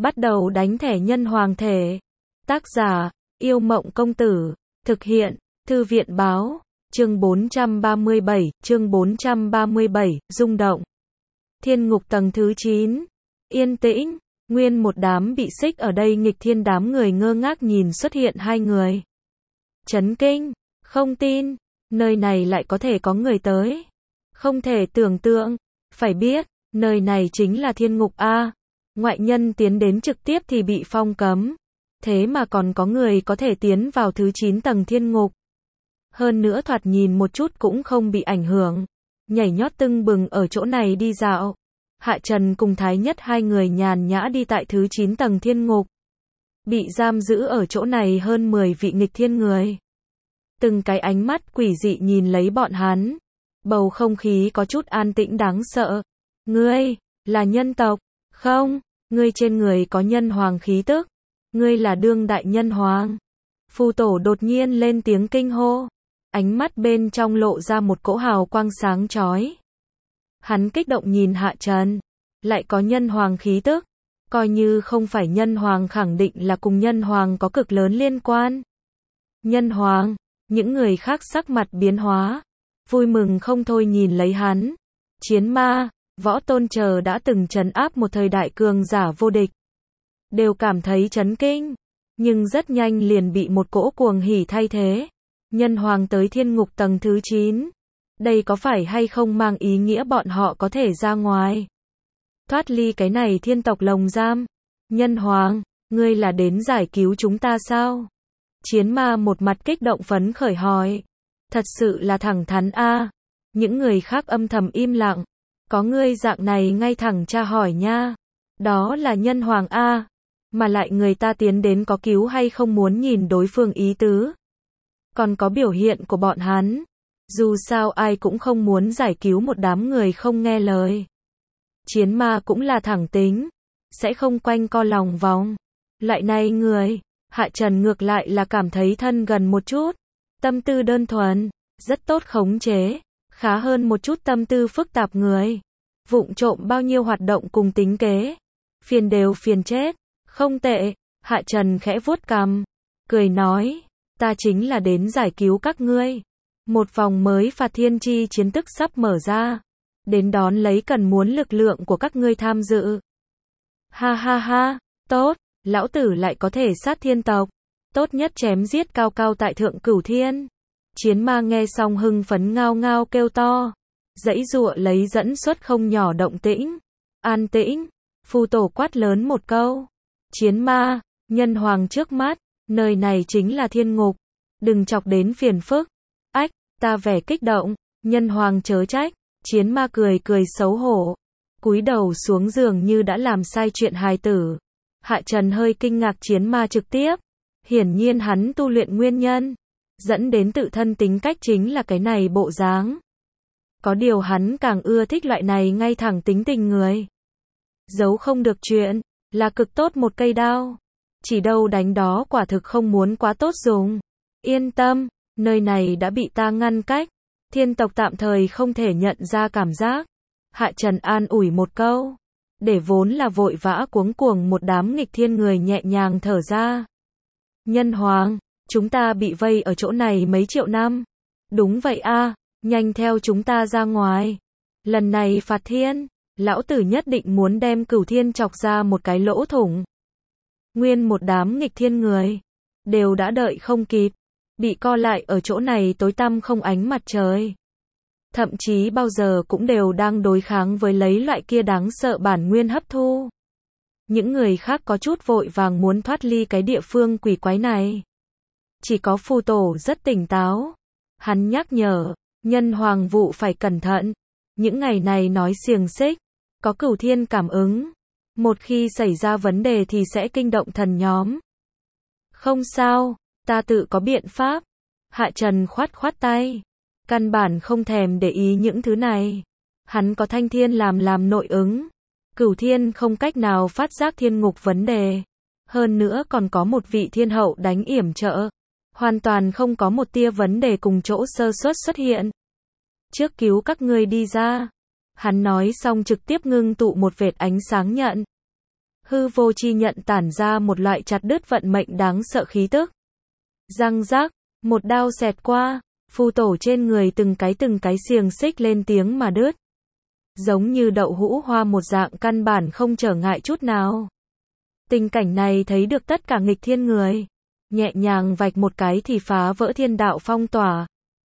Bắt đầu đánh thẻ nhân hoàng thể. Tác giả, Yêu Mộng Công Tử. Thực hiện, Thư viện Báo. Chương 437, rung động. Thiên ngục tầng thứ 9. Yên tĩnh, nguyên một đám bị xích ở đây nghịch thiên, đám người ngơ ngác nhìn xuất hiện hai người. Chấn kinh, không tin, nơi này lại có thể có người tới. Không thể tưởng tượng, phải biết, nơi này chính là thiên ngục a. Ngoại nhân tiến đến trực tiếp thì bị phong cấm. Thế mà còn có người có thể tiến vào thứ 9 tầng thiên ngục. Hơn nữa thoạt nhìn một chút cũng không bị ảnh hưởng. Nhảy nhót tưng bừng ở chỗ này đi dạo. Hạ Trần cùng Thái Nhất hai người nhàn nhã đi tại thứ 9 tầng thiên ngục. Bị giam giữ ở chỗ này hơn 10 vị nghịch thiên người. Từng cái ánh mắt quỷ dị nhìn lấy bọn hắn. Bầu không khí có chút an tĩnh đáng sợ. Ngươi, là nhân tộc, không? Ngươi trên người có nhân hoàng khí tức. Ngươi là đương đại nhân hoàng. Phù tổ đột nhiên lên tiếng kinh hô. Ánh mắt bên trong lộ ra một cỗ hào quang sáng chói. Hắn kích động nhìn Hạ Trần. Lại có nhân hoàng khí tức. Coi như không phải nhân hoàng khẳng định là cùng nhân hoàng có cực lớn liên quan. Nhân hoàng, những người khác sắc mặt biến hóa. Vui mừng không thôi nhìn lấy hắn. Chiến ma, võ tôn chờ đã từng trấn áp một thời đại cường giả vô địch. Đều cảm thấy chấn kinh. Nhưng rất nhanh liền bị một cỗ cuồng hỉ thay thế. Nhân hoàng tới thiên ngục tầng thứ 9. Đây có phải hay không mang ý nghĩa bọn họ có thể ra ngoài? Thoát ly cái này thiên tộc lồng giam. Nhân hoàng, ngươi là đến giải cứu chúng ta sao? Chiến ma một mặt kích động phấn khởi hỏi. Thật sự là thẳng thắn a. Những người khác âm thầm im lặng. Có ngươi dạng này ngay thẳng tra hỏi nha. Đó là nhân hoàng a. Mà lại người ta tiến đến có cứu hay không muốn nhìn đối phương ý tứ. Còn có biểu hiện của bọn hắn. Dù sao ai cũng không muốn giải cứu một đám người không nghe lời. Chiến ma cũng là thẳng tính. Sẽ không quanh co lòng vòng. Loại này người, Hạ Trần ngược lại là cảm thấy thân gần một chút. Tâm tư đơn thuần, rất tốt khống chế. Khá hơn một chút tâm tư phức tạp người. Vụng trộm bao nhiêu hoạt động cùng tính kế. Phiền đều phiền chết. Không tệ, Hạ Trần khẽ vuốt cằm. Cười nói, ta chính là đến giải cứu các ngươi. Một vòng mới phạt thiên chi chiến tức sắp mở ra. Đến đón lấy cần muốn lực lượng của các ngươi tham dự. Ha ha ha, tốt, lão tử lại có thể sát thiên tộc. Tốt nhất chém giết cao cao tại thượng cửu thiên. Chiến ma nghe xong hưng phấn ngao ngao kêu to. Giãy giụa lấy dẫn xuất không nhỏ động tĩnh. An tĩnh, phù tổ quát lớn một câu. Chiến ma, nhân hoàng trước mắt, nơi này chính là thiên ngục. Đừng chọc đến phiền phức. Ách, ta vẻ kích động, nhân hoàng chớ trách. Chiến ma cười cười xấu hổ. Cúi đầu xuống giường như đã làm sai chuyện hài tử. Hạ Trần hơi kinh ngạc chiến ma trực tiếp. Hiển nhiên hắn tu luyện nguyên nhân. Dẫn đến tự thân tính cách chính là cái này bộ dáng. Có điều hắn càng ưa thích loại này ngay thẳng tính tình người. Giấu không được chuyện, là cực tốt một cây đao. Chỉ đâu đánh đó quả thực không muốn quá tốt dùng. Yên tâm, nơi này đã bị ta ngăn cách. Thiên tộc tạm thời không thể nhận ra cảm giác. Hạ Trần an ủi một câu. Để vốn là vội vã cuống cuồng một đám nghịch thiên người nhẹ nhàng thở ra. Nhân hoàng, chúng ta bị vây ở chỗ này mấy triệu năm. Đúng vậy a, nhanh theo chúng ta ra ngoài. Lần này phạt thiên, lão tử nhất định muốn đem cửu thiên chọc ra một cái lỗ thủng. Nguyên một đám nghịch thiên người, đều đã đợi không kịp, bị co lại ở chỗ này tối tăm không ánh mặt trời. Thậm chí bao giờ cũng đều đang đối kháng với lấy loại kia đáng sợ bản nguyên hấp thu. Những người khác có chút vội vàng muốn thoát ly cái địa phương quỷ quái này. Chỉ có phù tổ rất tỉnh táo. Hắn nhắc nhở, nhân hoàng vụ phải cẩn thận. Những ngày này nói xiềng xích, có cửu thiên cảm ứng. Một khi xảy ra vấn đề thì sẽ kinh động thần nhóm. Không sao, ta tự có biện pháp. Hạ Trần khoát khoát tay. Căn bản không thèm để ý những thứ này. Hắn có thanh thiên làm nội ứng. Cửu thiên không cách nào phát giác thiên ngục vấn đề. Hơn nữa còn có một vị thiên hậu đánh yểm trợ. Hoàn toàn không có một tia vấn đề cùng chỗ sơ suất xuất hiện. Trước cứu các ngươi đi ra. Hắn nói xong trực tiếp ngưng tụ một vệt ánh sáng nhận. Hư vô chi nhận tản ra một loại chặt đứt vận mệnh đáng sợ khí tức. Răng rác, một đao xẹt qua, phù tổ trên người từng cái xiềng xích lên tiếng mà đứt. Giống như đậu hũ hoa một dạng, căn bản không trở ngại chút nào. Tình cảnh này thấy được tất cả nghịch thiên người. Nhẹ nhàng vạch một cái thì phá vỡ thiên đạo phong tỏa.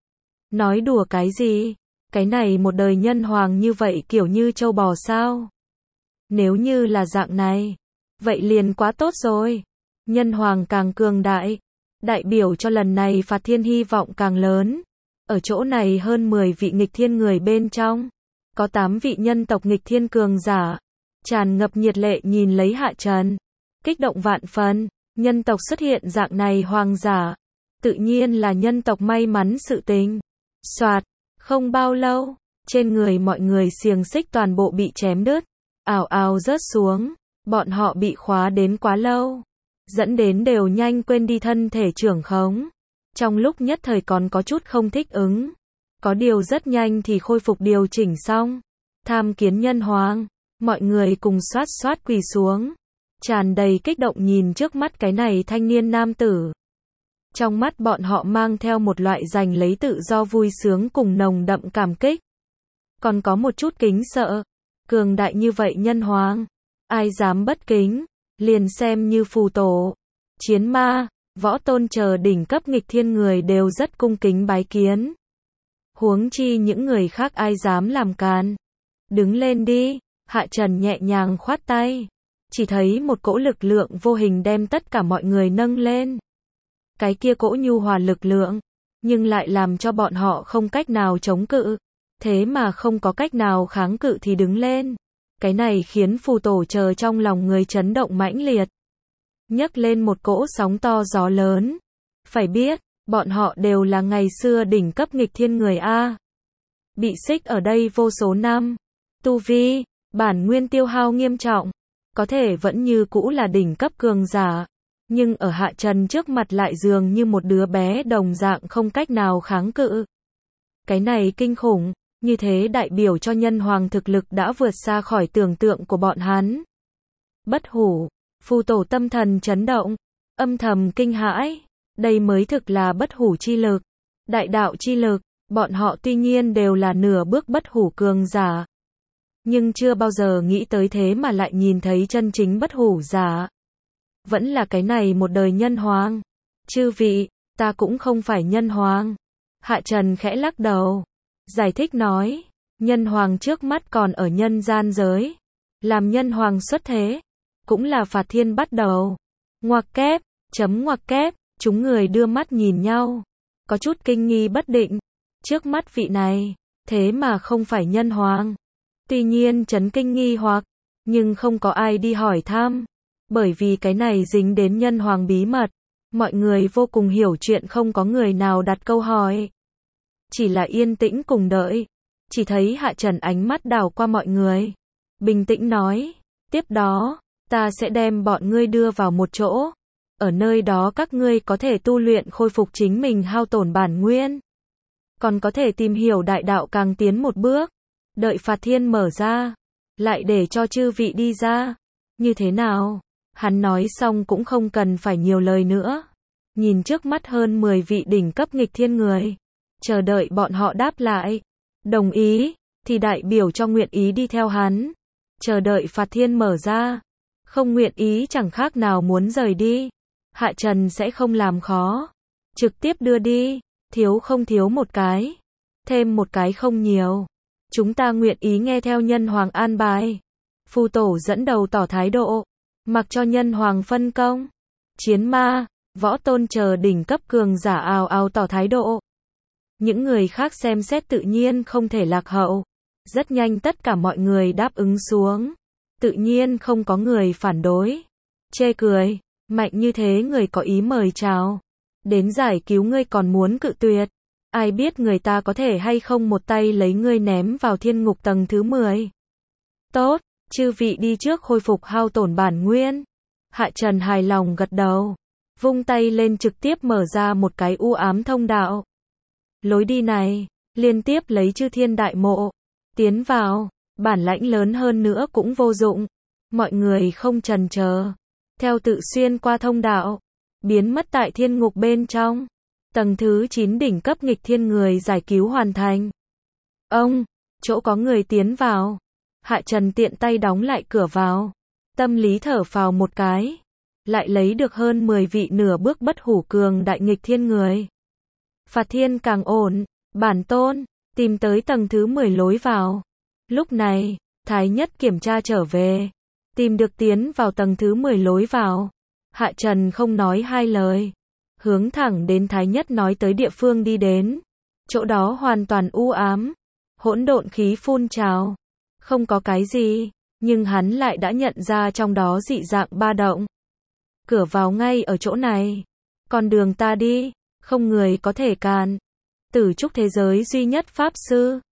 Nói đùa cái gì? Cái này một đời nhân hoàng như vậy kiểu như trâu bò sao? Nếu như là dạng này, vậy liền quá tốt rồi. Nhân hoàng càng cường đại, đại biểu cho lần này phạt thiên hy vọng càng lớn. Ở chỗ này hơn 10 vị nghịch thiên người bên trong, có 8 vị nhân tộc nghịch thiên cường giả, tràn ngập nhiệt lệ nhìn lấy Hạ Trần, kích động vạn phần. Nhân tộc xuất hiện dạng này hoàng giả, tự nhiên là nhân tộc may mắn sự tình. Soạt, không bao lâu, trên người mọi người xiềng xích toàn bộ bị chém đứt, ào ào rớt xuống, bọn họ bị khóa đến quá lâu, dẫn đến đều nhanh quên đi thân thể trưởng khống. Trong lúc nhất thời còn có chút không thích ứng, có điều rất nhanh thì khôi phục điều chỉnh xong. Tham kiến nhân hoàng, mọi người cùng xoát xoát quỳ xuống, tràn đầy kích động nhìn trước mắt cái này thanh niên nam tử. Trong mắt bọn họ mang theo một loại giành lấy tự do vui sướng cùng nồng đậm cảm kích. Còn có một chút kính sợ. Cường đại như vậy nhân hoàng, ai dám bất kính, liền xem như phù tổ, chiến ma, võ tôn chờ đỉnh cấp nghịch thiên người đều rất cung kính bái kiến. Huống chi những người khác ai dám làm càn. Đứng lên đi, Hạ Trần nhẹ nhàng khoát tay. Chỉ thấy một cỗ lực lượng vô hình đem tất cả mọi người nâng lên. Cái kia cỗ nhu hòa lực lượng, nhưng lại làm cho bọn họ không cách nào chống cự. Thế mà không có cách nào kháng cự thì đứng lên. Cái này khiến phù tổ chờ trong lòng người chấn động mãnh liệt. Nhấc lên một cỗ sóng to gió lớn. Phải biết, bọn họ đều là ngày xưa đỉnh cấp nghịch thiên người A. Bị xích ở đây vô số năm. Tu vi, bản nguyên tiêu hao nghiêm trọng. Có thể vẫn như cũ là đỉnh cấp cường giả. Nhưng ở Hạ Trần trước mặt lại dường như một đứa bé đồng dạng không cách nào kháng cự. Cái này kinh khủng, như thế đại biểu cho nhân hoàng thực lực đã vượt xa khỏi tưởng tượng của bọn hắn. Bất hủ, phù tổ tâm thần chấn động, âm thầm kinh hãi, đây mới thực là bất hủ chi lực, đại đạo chi lực, bọn họ tuy nhiên đều là nửa bước bất hủ cường giả. Nhưng chưa bao giờ nghĩ tới thế mà lại nhìn thấy chân chính bất hủ giả. Vẫn là cái này một đời nhân hoàng. Chư vị, ta cũng không phải nhân hoàng. Hạ Trần khẽ lắc đầu, giải thích nói, nhân hoàng trước mắt còn ở nhân gian giới. Làm nhân hoàng xuất thế, cũng là phạt thiên bắt đầu. Ngoặc kép, ngoặc kép, chúng người đưa mắt nhìn nhau, có chút kinh nghi bất định. Trước mắt vị này, thế mà không phải nhân hoàng. Tuy nhiên chấn kinh nghi hoặc, nhưng không có ai đi hỏi thăm. Bởi vì cái này dính đến nhân hoàng bí mật. Mọi người vô cùng hiểu chuyện, không có người nào đặt câu hỏi. Chỉ là yên tĩnh cùng đợi. Chỉ thấy Hạ Trần ánh mắt đảo qua mọi người. Bình tĩnh nói, tiếp đó, ta sẽ đem bọn ngươi đưa vào một chỗ. Ở nơi đó các ngươi có thể tu luyện khôi phục chính mình hao tổn bản nguyên. Còn có thể tìm hiểu đại đạo càng tiến một bước. Đợi phạt thiên mở ra, lại để cho chư vị đi ra. Như thế nào? Hắn nói xong cũng không cần phải nhiều lời nữa. Nhìn trước mắt hơn 10 vị đỉnh cấp nghịch thiên người. Chờ đợi bọn họ đáp lại. Đồng ý, thì đại biểu cho nguyện ý đi theo hắn. Chờ đợi phạt thiên mở ra. Không nguyện ý chẳng khác nào muốn rời đi. Hạ Trần sẽ không làm khó. Trực tiếp đưa đi. Thiếu không thiếu một cái. Thêm một cái không nhiều. Chúng ta nguyện ý nghe theo nhân hoàng an bài. Phù tổ dẫn đầu tỏ thái độ. Mặc cho nhân hoàng phân công. Chiến ma, võ tôn chờ đỉnh cấp cường giả ào ào tỏ thái độ. Những người khác xem xét tự nhiên không thể lạc hậu. Rất nhanh tất cả mọi người đáp ứng xuống. Tự nhiên không có người phản đối. Chê cười, mạnh như thế người có ý mời chào. Đến giải cứu ngươi còn muốn cự tuyệt. Ai biết người ta có thể hay không một tay lấy ngươi ném vào thiên ngục tầng thứ 10. Tốt, chư vị đi trước khôi phục hao tổn bản nguyên. Hạ Trần hài lòng gật đầu. Vung tay lên trực tiếp mở ra một cái u ám thông đạo. Lối đi này, liên tiếp lấy chư thiên đại mộ. Tiến vào, bản lãnh lớn hơn nữa cũng vô dụng. Mọi người không chần chờ, theo tự xuyên qua thông đạo, biến mất tại thiên ngục bên trong. Tầng thứ 9 đỉnh cấp nghịch thiên người giải cứu hoàn thành. Ông, chỗ có người tiến vào. Hạ Trần tiện tay đóng lại cửa vào. Tâm lý thở phào một cái. Lại lấy được hơn 10 vị nửa bước bất hủ cường đại nghịch thiên người. Phạt thiên càng ổn. Bản tôn, tìm tới tầng thứ 10 lối vào. Lúc này, Thái Nhất kiểm tra trở về. Tìm được tiến vào tầng thứ 10 lối vào. Hạ Trần không nói hai lời. Hướng thẳng đến Thái Nhất nói tới địa phương đi đến. Chỗ đó hoàn toàn u ám. Hỗn độn khí phun trào. Không có cái gì. Nhưng hắn lại đã nhận ra trong đó dị dạng ba động. Cửa vào ngay ở chỗ này. Con đường ta đi. Không người có thể cản. Tử trúc thế giới duy nhất pháp sư.